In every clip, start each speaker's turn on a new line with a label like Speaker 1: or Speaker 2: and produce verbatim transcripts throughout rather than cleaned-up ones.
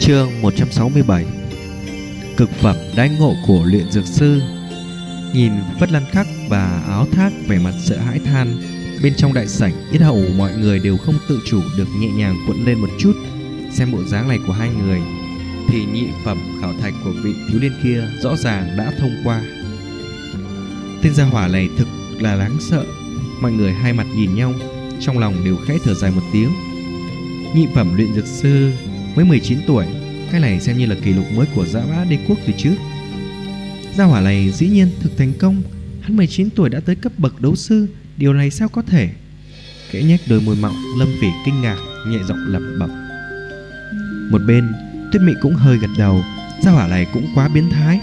Speaker 1: Chương một trăm sáu mươi bảy. Cực phẩm đãi ngộ của luyện dược sư. Nhìn Phất Lan Khắc và Áo Thác vẻ mặt sợ hãi than, bên trong đại sảnh yết hầu mọi người đều không tự chủ được nhẹ nhàng cuộn lên một chút. Xem bộ dáng này của hai người thì nhị phẩm khảo thạch của vị thiếu niên kia rõ ràng đã thông qua. Tên gia hỏa này thực là đáng sợ. Mọi người hai mặt nhìn nhau, trong lòng đều khẽ thở dài một tiếng. Nhị phẩm luyện dược sư mới mười chín tuổi, cái này xem như là kỷ lục mới của Dã Mã Đế Quốc rồi chứ. Gia hỏa này dĩ nhiên thực thành công, hắn mười chín tuổi đã tới cấp bậc đấu sư, điều này sao có thể? Khẽ nhếch đôi môi mọng, Lâm Phỉ kinh ngạc, nhẹ giọng lẩm bẩm. Một bên, Tuyết Mị cũng hơi gật đầu, gia hỏa này cũng quá biến thái.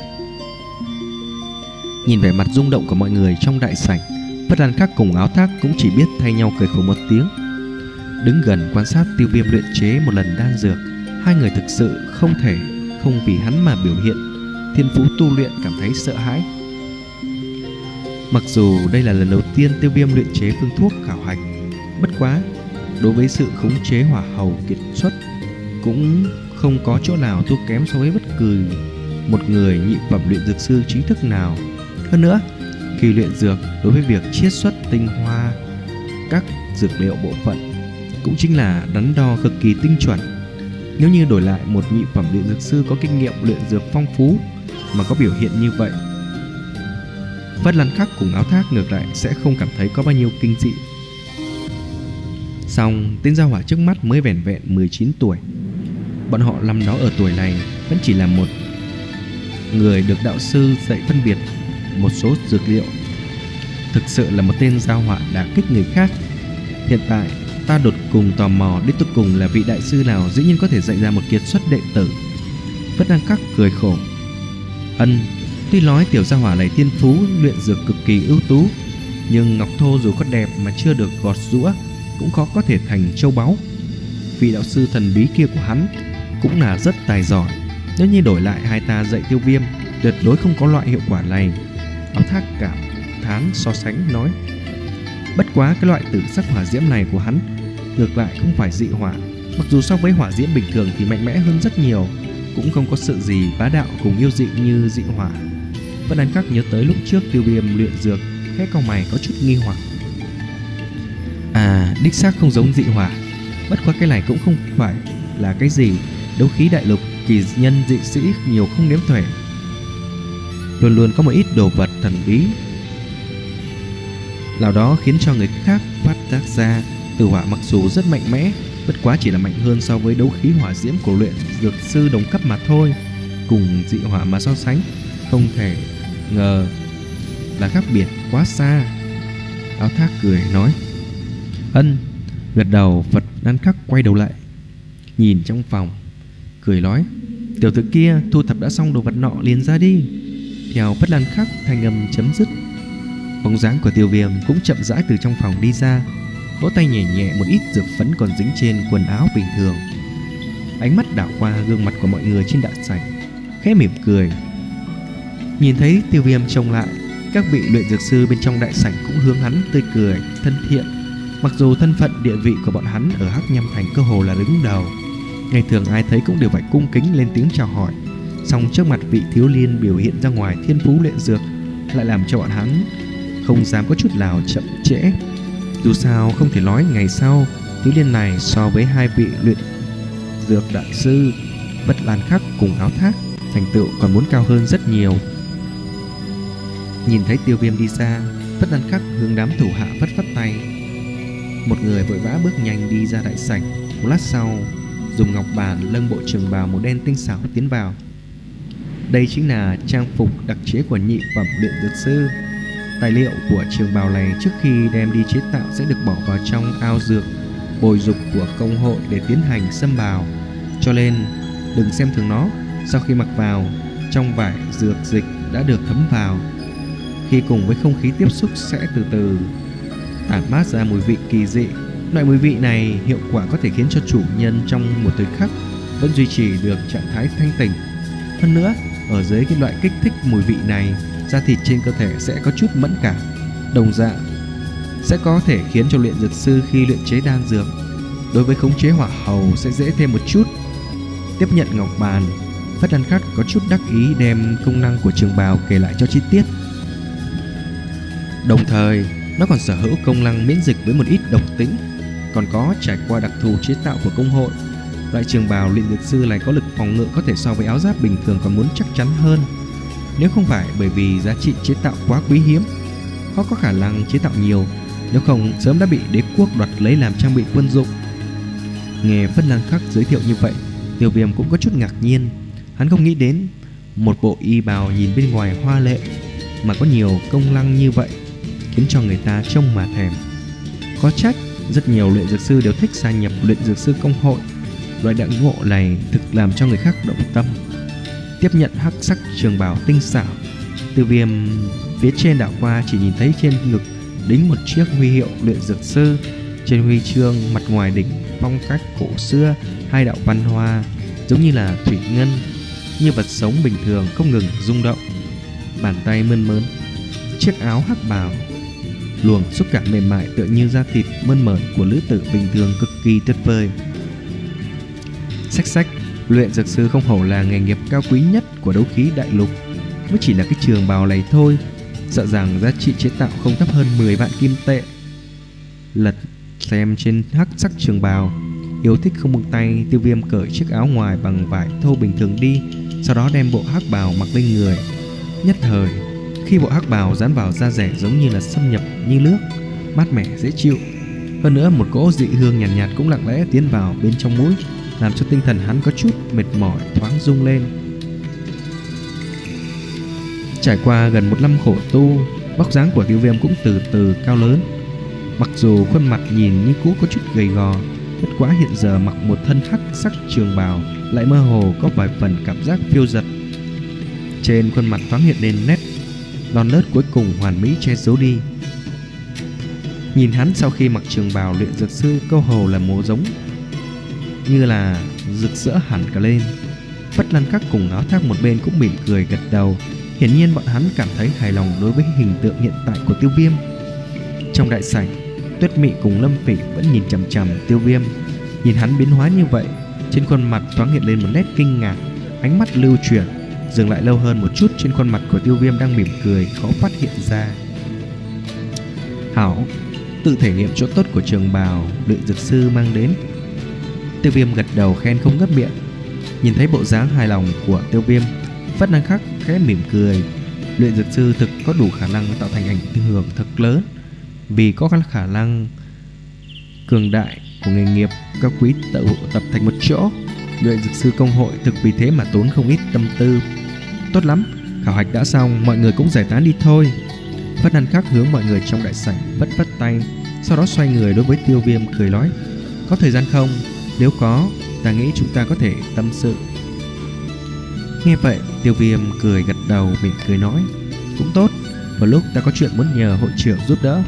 Speaker 1: Nhìn vẻ mặt rung động của mọi người trong đại sảnh, Phất Lan Khắc cùng Áo Thác cũng chỉ biết thay nhau cười khổ một tiếng. Đứng gần quan sát Tiêu Viêm luyện chế một lần đan dược, hai người thực sự không thể không vì hắn mà biểu hiện thiên phú tu luyện cảm thấy sợ hãi. Mặc dù đây là lần đầu tiên Tiêu Viêm luyện chế phương thuốc khảo hạch, bất quá đối với sự khống chế hỏa hầu kiệt xuất cũng không có chỗ nào thua kém so với bất cứ một người nhị phẩm luyện dược sư chính thức nào. Hơn nữa, khi luyện dược, đối với việc chiết xuất tinh hoa các dược liệu bộ phận cũng chính là đắn đo cực kỳ tinh chuẩn. Nếu như đổi lại một nhị phẩm luyện dược sư có kinh nghiệm luyện dược phong phú mà có biểu hiện như vậy, Phất Lan Khắc cùng Áo Thác ngược lại sẽ không cảm thấy có bao nhiêu kinh dị. Song tên gia hỏa trước mắt mới vẻn vẹn mười chín tuổi. Bọn họ năm đó ở tuổi này vẫn chỉ là một người được đạo sư dạy phân biệt một số dược liệu. Thực sự là một tên gia hỏa đả kích người khác. Hiện tại ta đột cùng tò mò đến cuối cùng là vị đại sư nào dĩ nhiên có thể dạy ra một kiệt xuất đệ tử. Phất Lan Khắc cười khổ. Ân, tuy nói tiểu gia hỏa này thiên phú luyện dược cực kỳ ưu tú, nhưng ngọc thô dù có đẹp mà chưa được gọt giũa cũng khó có thể thành châu báu. Vị đạo sư thần bí kia của hắn cũng là rất tài giỏi. Nếu như đổi lại hai ta dạy Tiêu Viêm, tuyệt đối không có loại hiệu quả này. Áo Thác cảm thán so sánh nói. Bất quá cái loại tử sắc hỏa diễm này của hắn ngược lại không phải dị hỏa, mặc dù so với hỏa diễm bình thường thì mạnh mẽ hơn rất nhiều, cũng không có sự gì bá đạo cùng yêu dị như dị hỏa. Vân An Khắc nhớ tới lúc trước Tiêu Viêm luyện dược, khẽ cau mày có chút nghi hoặc. À, đích xác không giống dị hỏa. Bất quá cái này cũng không phải là cái gì đấu khí đại lục, kỳ nhân dị sĩ nhiều không đếm xuể, luôn luôn có một ít đồ vật thần bí nào đó khiến cho người khác phát giác ra. Tử hỏa mặc dù rất mạnh mẽ, bất quá chỉ là mạnh hơn so với đấu khí hỏa diễm của luyện dược sư đồng cấp mà thôi. Cùng dị hỏa mà so sánh, không thể ngờ là khác biệt quá xa. Áo Thác cười nói. Ân, gật đầu. Phật Lan Khắc quay đầu lại nhìn trong phòng, cười nói. Tiểu tử kia thu thập đã xong đồ vật nọ liền ra đi. Theo Phất Lan Khắc thanh âm chấm dứt, bóng dáng của Tiêu Viêm cũng chậm rãi từ trong phòng đi ra, vỗ tay nhẹ nhẹ một ít dược phấn còn dính trên quần áo bình thường. Ánh mắt đảo qua gương mặt của mọi người trên đại sảnh, khẽ mỉm cười. Nhìn thấy Tiêu Viêm trông lại, các vị luyện dược sư bên trong đại sảnh cũng hướng hắn tươi cười thân thiện. Mặc dù thân phận địa vị của bọn hắn ở Hắc Nham Thành cơ hồ là đứng đầu, ngày thường ai thấy cũng đều phải cung kính lên tiếng chào hỏi, song trước mặt vị thiếu niên biểu hiện ra ngoài thiên phú luyện dược lại làm cho bọn hắn không dám có chút nào chậm trễ. Dù sao không thể nói ngày sau thiếu niên này so với hai vị luyện dược đại sư Phất Lan Khắc cùng Áo Thác thành tựu còn muốn cao hơn rất nhiều. Nhìn thấy Tiêu Viêm đi xa, Phất Lan Khắc hướng đám thủ hạ phất phất tay. Một người vội vã bước nhanh đi ra đại sảnh. Một lát sau, dùng ngọc bàn lưng bộ trường bào màu đen tinh xảo tiến vào. Đây chính là trang phục đặc chế của nhị phẩm luyện dược sư. Tài liệu của trường bào này trước khi đem đi chế tạo sẽ được bỏ vào trong ao dược bồi dục của công hội để tiến hành xâm bào, cho nên đừng xem thường nó. Sau khi mặc vào, trong vải dược dịch đã được thấm vào, khi cùng với không khí tiếp xúc sẽ từ từ tản mát ra mùi vị kỳ dị. Loại mùi vị này hiệu quả có thể khiến cho chủ nhân trong một thời khắc vẫn duy trì được trạng thái thanh tỉnh. Hơn nữa, ở dưới cái loại kích thích mùi vị này, da thịt trên cơ thể sẽ có chút mẫn cảm, đồng dạng sẽ có thể khiến cho luyện dược sư khi luyện chế đan dược đối với khống chế hỏa hầu sẽ dễ thêm một chút. Tiếp nhận ngọc bàn, Phất Lan Khắc có chút đắc ý đem công năng của trường bào kể lại cho chi tiết. Đồng thời, nó còn sở hữu công năng miễn dịch với một ít độc tính, còn có trải qua đặc thù chế tạo của công hội. Loại trường bào luyện dược sư này có lực phòng ngự có thể so với áo giáp bình thường còn muốn chắc chắn hơn. Nếu không phải bởi vì giá trị chế tạo quá quý hiếm, khó có khả năng chế tạo nhiều, nếu không sớm đã bị đế quốc đoạt lấy làm trang bị quân dụng. Nghe Phất Lan Khắc giới thiệu như vậy, Tiêu Viêm cũng có chút ngạc nhiên. Hắn không nghĩ đến một bộ y bào nhìn bên ngoài hoa lệ mà có nhiều công năng như vậy, khiến cho người ta trông mà thèm. Có trách rất nhiều luyện dược sư đều thích gia nhập luyện dược sư công hội. Loại đãi ngộ này thực làm cho người khác động tâm. Tiếp nhận hắc sắc trường bào tinh xảo, Tiêu Viêm phía trên đảo qua chỉ nhìn thấy trên ngực đính một chiếc huy hiệu luyện dược sư. Trên huy chương mặt ngoài đỉnh phong cách cổ xưa, hai đạo văn hoa giống như là thủy ngân, như vật sống bình thường không ngừng rung động. Bàn tay mơn mớn chiếc áo hắc bào, luồng xúc cảm mềm mại tựa như da thịt mơn mởn của nữ tử bình thường cực kỳ tuyệt vời. Xách xách, luyện dược sư không hổ là nghề nghiệp cao quý nhất của đấu khí đại lục. Mới chỉ là cái trường bào này thôi, sợ rằng giá trị chế tạo không thấp hơn mười vạn kim tệ. Lật xem trên hắc sắc trường bào, yêu thích không buông tay. Tiêu Viêm cởi chiếc áo ngoài bằng vải thô bình thường đi, sau đó đem bộ hắc bào mặc lên người. Nhất thời, khi bộ hắc bào dán vào da rẻ giống như là xâm nhập như nước, mát mẻ dễ chịu. Hơn nữa một cỗ dị hương nhàn nhạt, nhạt cũng lặng lẽ tiến vào bên trong mũi, làm cho tinh thần hắn có chút mệt mỏi thoáng rung lên. Trải qua gần một năm khổ tu, vóc dáng của Tiêu Viêm cũng từ từ cao lớn. Mặc dù khuôn mặt nhìn như cũ có chút gầy gò, bất quá hiện giờ mặc một thân hắc sắc trường bào lại mơ hồ có vài phần cảm giác phiêu dật. Trên khuôn mặt thoáng hiện lên nét non nớt cuối cùng hoàn mỹ che giấu đi. Nhìn hắn sau khi mặc trường bào luyện dược sư, câu hầu là mồ giống như là rực rỡ hẳn cả lên. Phất Lan Khắc cùng Áo Thác một bên cũng mỉm cười gật đầu. Hiển nhiên bọn hắn cảm thấy hài lòng đối với hình tượng hiện tại của Tiêu Viêm. Trong đại sảnh, Tuyết Mị cùng Lâm Phỉ vẫn nhìn chằm chằm Tiêu Viêm. Nhìn hắn biến hóa như vậy, trên khuôn mặt thoáng hiện lên một nét kinh ngạc. Ánh mắt lưu chuyển, dừng lại lâu hơn một chút trên khuôn mặt của Tiêu Viêm đang mỉm cười, khó phát hiện ra. Hảo, tự thể nghiệm chỗ tốt của trường bào luyện dược sư mang đến. Tiêu Viêm gật đầu khen không ngớt miệng. Nhìn thấy bộ dáng hài lòng của Tiêu Viêm, Phất Lan Khắc khẽ mỉm cười. Luyện dược sư thực có đủ khả năng tạo thành ảnh hưởng thật lớn, vì có khả năng cường đại của nghề nghiệp cao quý tụ tập thành một chỗ. Luyện dược sư công hội thực vì thế mà tốn không ít tâm tư. Tốt lắm, khảo hạch đã xong, mọi người cũng giải tán đi thôi. Phất Lan Khắc hướng mọi người trong đại sảnh vất vất tay, sau đó xoay người đối với Tiêu Viêm cười nói: có thời gian không? Nếu có, ta nghĩ chúng ta có thể tâm sự. Nghe vậy, Tiêu Viêm cười gật đầu, mỉm cười nói: cũng tốt, vào lúc ta có chuyện muốn nhờ hội trưởng giúp đỡ.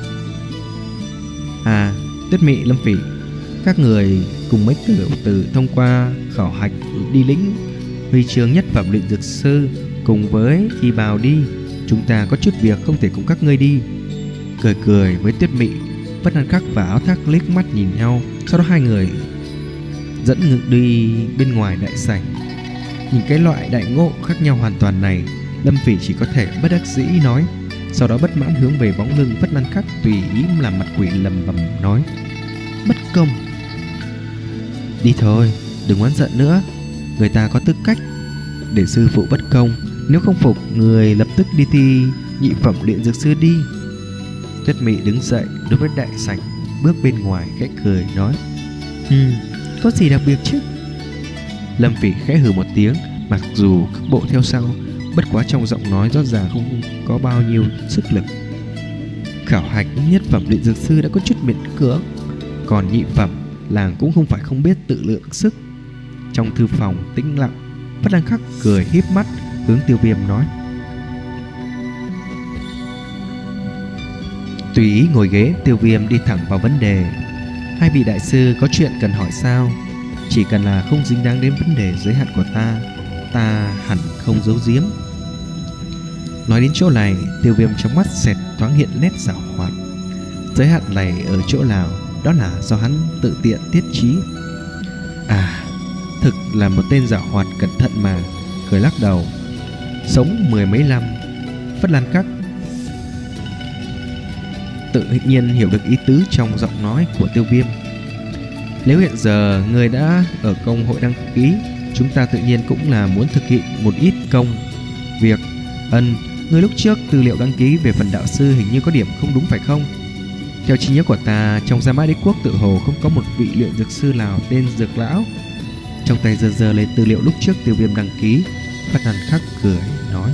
Speaker 1: À, Tuyết Mị, Lâm Phỉ, các người cùng mấy tiểu tử thông qua khảo hạch đi lĩnh huy chương nhất phẩm luyện dược sư cùng với y bào đi. Chúng ta có chút việc không thể cùng các ngươi đi. Cười cười với Tuyết Mị, Phất Lan Khắc và Áo Thác liếc mắt nhìn nhau, sau đó hai người dẫn ngự đi bên ngoài đại sảnh. Nhìn cái loại đại ngộ khác nhau hoàn toàn này, Lâm Phỉ chỉ có thể bất đắc dĩ nói, sau đó bất mãn hướng về bóng lưng Phất Lan Khắc tùy ý làm mặt quỷ lầm bầm nói: bất công. Đi thôi, đừng oán giận nữa, người ta có tư cách để sư phụ bất công. Nếu không phục, người lập tức đi thi nhị phẩm luyện dược sư đi. Tuyết Mị đứng dậy đối với đại sảnh, bước bên ngoài khẽ cười nói: Ừ, có gì đặc biệt chứ? Lâm Phỉ khẽ hừ một tiếng, mặc dù các bộ theo sau, bất quá trong giọng nói rõ ràng không có bao nhiêu sức lực. Khảo hạch nhất phẩm luyện dược sư đã có chút miễn cưỡng, còn nhị phẩm làng cũng không phải không biết tự lượng sức. Trong thư phòng tĩnh lặng, Phất Lan Khắc cười híp mắt hướng Tiêu Viêm nói: tùy ý ngồi ghế. Tiêu Viêm đi thẳng vào vấn đề: hai vị đại sư có chuyện cần hỏi sao? Chỉ cần là không dính dáng đến vấn đề giới hạn của ta, ta hẳn không giấu giếm. Nói đến chỗ này, Tiêu Viêm trong mắt xẹt thoáng hiện nét giảo hoạt. Giới hạn này ở chỗ nào, đó là do hắn tự tiện tiết trí. À, thực là một tên giảo hoạt cẩn thận mà. Cười lắc đầu. Sống mười mấy năm. Phất Lan Khắc tự nhiên hiểu được ý tứ trong giọng nói của Tiêu Viêm. Nếu hiện giờ người đã ở công hội đăng ký, chúng ta tự nhiên cũng là muốn thực hiện một ít công việc. Ân, người lúc trước tư liệu đăng ký về phần đạo sư hình như có điểm không đúng phải không? Theo trí nhớ của ta, trong Gia Mã Đế Quốc tự hồ không có một vị luyện dược sư nào tên Dược Lão. Trong tay giơ giơ lên tư liệu lúc trước Tiêu Viêm đăng ký. Phất Lan Khắc cười nói: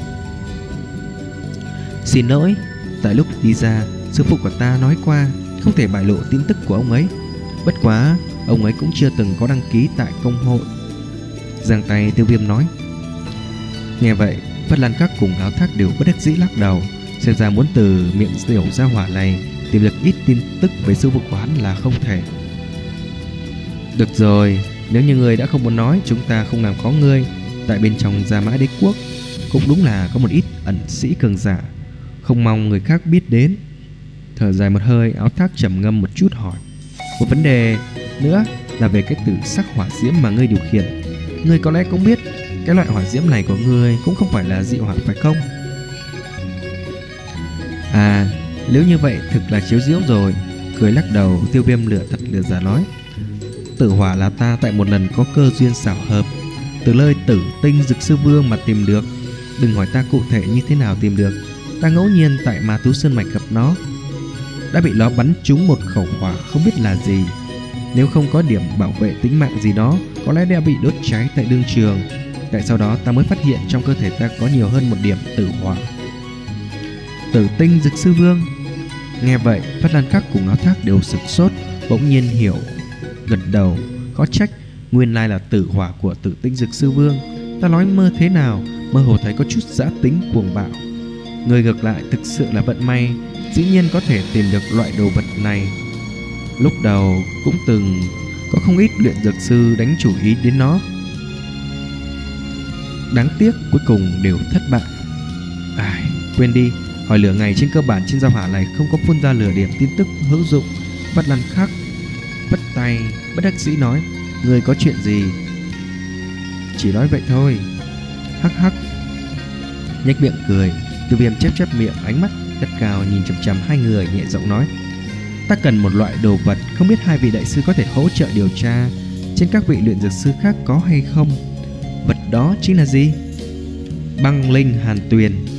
Speaker 1: Xin lỗi, tại lúc đi ra, sư phụ của ta nói qua không thể bại lộ tin tức của ông ấy. Bất quá, ông ấy cũng chưa từng có đăng ký tại công hội. Giang tay Tiêu Viêm nói. Nghe vậy, Phất Lan Khắc cùng Áo Thác đều bất đắc dĩ lắc đầu. Xem ra muốn từ miệng tiểu gia hỏa này tìm được ít tin tức về sư phụ của hắn là không thể. Được rồi, nếu như người đã không muốn nói, chúng ta không làm khó ngươi. Tại bên trong Gia Mã Đế Quốc cũng đúng là có một ít ẩn sĩ cường giả, không mong người khác biết đến. Thở dài một hơi, Áo Thác trầm ngâm một chút hỏi: Một vấn đề nữa là về cái tử sắc hỏa diễm mà ngươi điều khiển. Ngươi có lẽ cũng biết cái loại hỏa diễm này của ngươi cũng không phải là dị hỏa phải không? À, nếu như vậy thực là chiếu diễu rồi. Cười lắc đầu, Tiêu Viêm lửa thật lửa giả nói: Tử hỏa là ta tại một lần có cơ duyên xảo hợp từ nơi Tử Tinh Dực Sư Vương mà tìm được. Đừng hỏi ta cụ thể như thế nào tìm được. Ta ngẫu nhiên tại Ma Tú Sơn Mạch gặp nó, đã bị nó bắn trúng một khẩu hỏa không biết là gì. Nếu không có điểm bảo vệ tính mạng gì đó, có lẽ đã bị đốt cháy tại đương trường. Tại sau đó ta mới phát hiện trong cơ thể ta có nhiều hơn một điểm tử hỏa. Tử Tinh Dực Sư Vương. Nghe vậy, Phất Lan Khắc cùng Áo Thác đều sửng sốt, bỗng nhiên hiểu, gật đầu. Có trách, nguyên lai là tử hỏa của Tử Tinh Dực Sư Vương. Ta nói mơ thế nào, mơ hồ thấy có chút dã tính cuồng bạo. Người ngược lại thực sự là vận may, dĩ nhiên có thể tìm được loại đồ vật này. Lúc đầu cũng từng có không ít luyện dược sư đánh chủ ý đến nó, đáng tiếc cuối cùng đều thất bại. Ai, quên đi, hỏi lửa ngày trên cơ bản trên giao hỏa này không có phun ra lửa điểm tin tức hữu dụng. Phất Lan Khắc vất tay bất đắc dĩ nói: Người có chuyện gì? Chỉ nói vậy thôi. Hắc hắc. Nhếch miệng cười, Tiêu Viêm chép chép miệng, ánh mắt gắt cao nhìn chằm chằm hai người, nhẹ giọng nói: Ta cần một loại đồ vật, không biết hai vị đại sư có thể hỗ trợ điều tra trên các vị luyện dược sư khác có hay không? Vật đó chính là gì? Băng linh hàn tuyền.